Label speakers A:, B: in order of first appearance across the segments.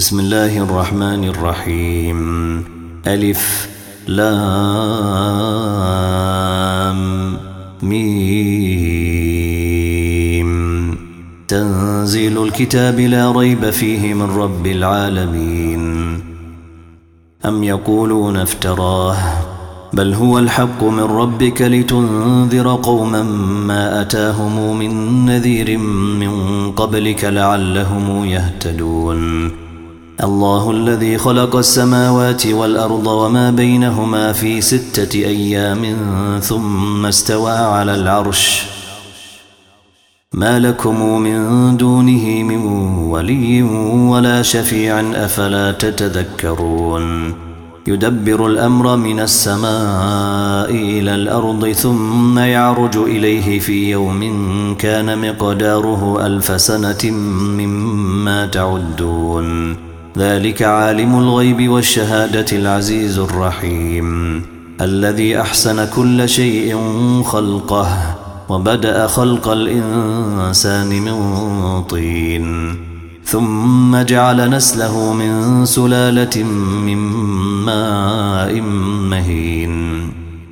A: بسم الله الرحمن الرحيم. ألف لام ميم. تنزيل الكتاب لا ريب فيه من رب العالمين. أم يقولون افتراه بل هو الحق من ربك لتنذر قوما ما أتاهم من نذير من قبلك لعلهم يهتدون. الله الذي خلق السماوات والأرض وما بينهما في 6 أيام ثم استوى على العرش ما لكم من دونه من ولي ولا شفيع أفلا تتذكرون. يدبر الأمر من السماء إلى الأرض ثم يعرج إليه في يوم كان مقداره 1000 سنة مما تعدون. ذلك عالم الغيب والشهادة العزيز الرحيم الذي أحسن كل شيء خلقه وبدأ خلق الإنسان من طين ثم جعل نسله من سلالة من ماء مهين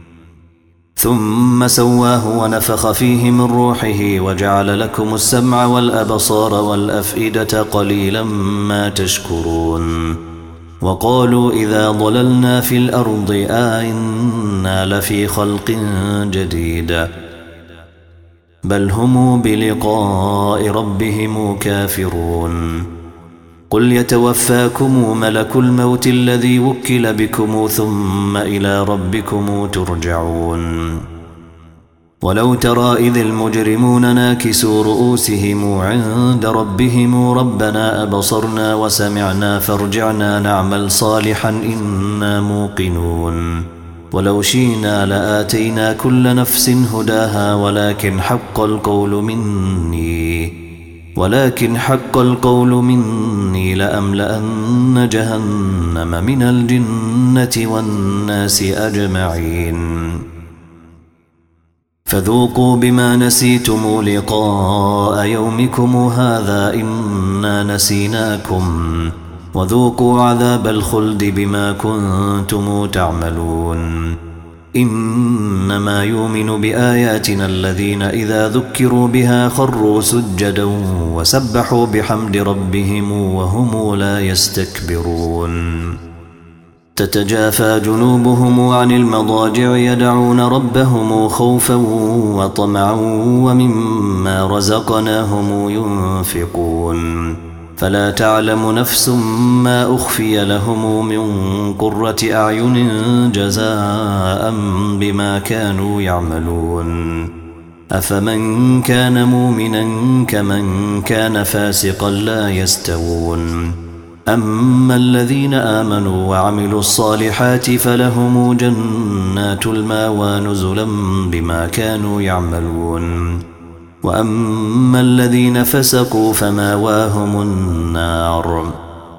A: ثم سواه ونفخ فيه من روحه وجعل لكم السمع والأبصار والأفئدة قليلا ما تشكرون. وقالوا إذا ضللنا في الأرض آئنا لفي خلق جديد بل هم بلقاء ربهم كافرون. قل يتوفاكم ملك الموت الذي وكل بكم ثم إلى ربكم ترجعون. ولو ترى إذ المجرمون ناكسوا رؤوسهم عند ربهم ربنا أبصرنا وسمعنا فارجعنا نعمل صالحا إنا موقنون. ولو شئنا لآتينا كل نفس هداها ولكن حق القول مني لأملأن جهنم من الجنة والناس أجمعين. فذوقوا بما نسيتم لقاء يومكم هذا إنا نسيناكم وذوقوا عذاب الخلد بما كنتم تعملون. إنما يؤمن بآياتنا الذين إذا ذكروا بها خروا سجدا وسبحوا بحمد ربهم وهم لا يستكبرون. تتجافى جنوبهم عن المضاجع يدعون ربهم خوفا وطمعا ومما رزقناهم ينفقون. فلا تعلم نفس ما أخفي لهم من قرة أعين جزاء بما كانوا يعملون. أفمن كان مؤمنا كمن كان فاسقا لا يستوون. أما الذين آمنوا وعملوا الصالحات فلهم جنات المأوى نزلا بما كانوا يعملون. وأما الذين فسقوا فمأواهم النار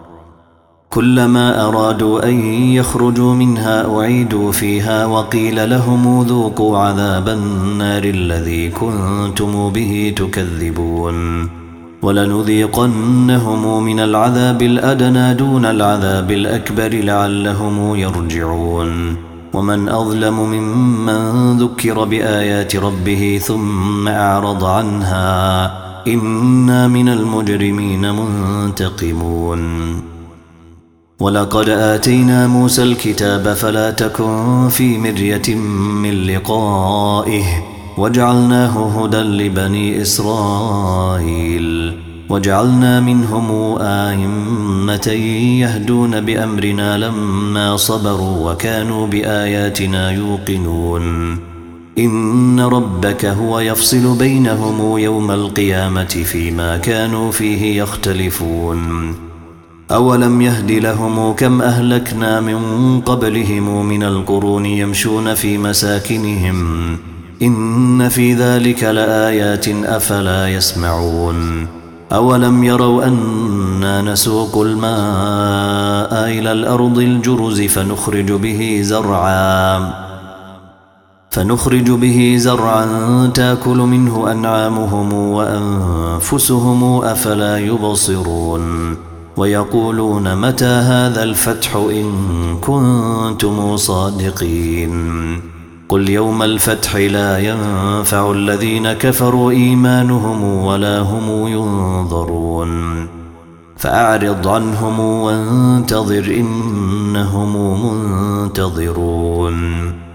A: كلما أرادوا أن يخرجوا منها أعيدوا فيها وقيل لهم ذوقوا عذاب النار الذي كنتم به تكذبون. ولنذيقنهم من العذاب الأدنى دون العذاب الأكبر لعلهم يرجعون. ومن أظلم ممن ذكر بآيات ربه ثم أعرض عنها إنا من المجرمين منتقمون. ولقد آتينا موسى الكتاب فلا تكن في مرية من لقائه وجعلناه هدى لبني إسرائيل وجعلنا منهم أئمة يهدون بأمرنا لما صبروا وكانوا بآياتنا يوقنون. إن ربك هو يفصل بينهم يوم القيامة فيما كانوا فيه يختلفون. أولم يهد لهم كم أهلكنا من قبلهم من القرون يمشون في مساكنهم إن في ذلك لآيات أفلا يسمعون. أولم يروا أنا نسوق الماء إلى الأرض الجرز فنخرج به زرعا تأكل منه أنعامهم وأنفسهم أفلا يبصرون. ويقولون متى هذا الفتح إن كنتم صادقين قل يوم الفتح لا ينفع الذين كفروا إيمانهم ولا هم ينظرون فأعرض عنهم وانتظر إنهم منتظرون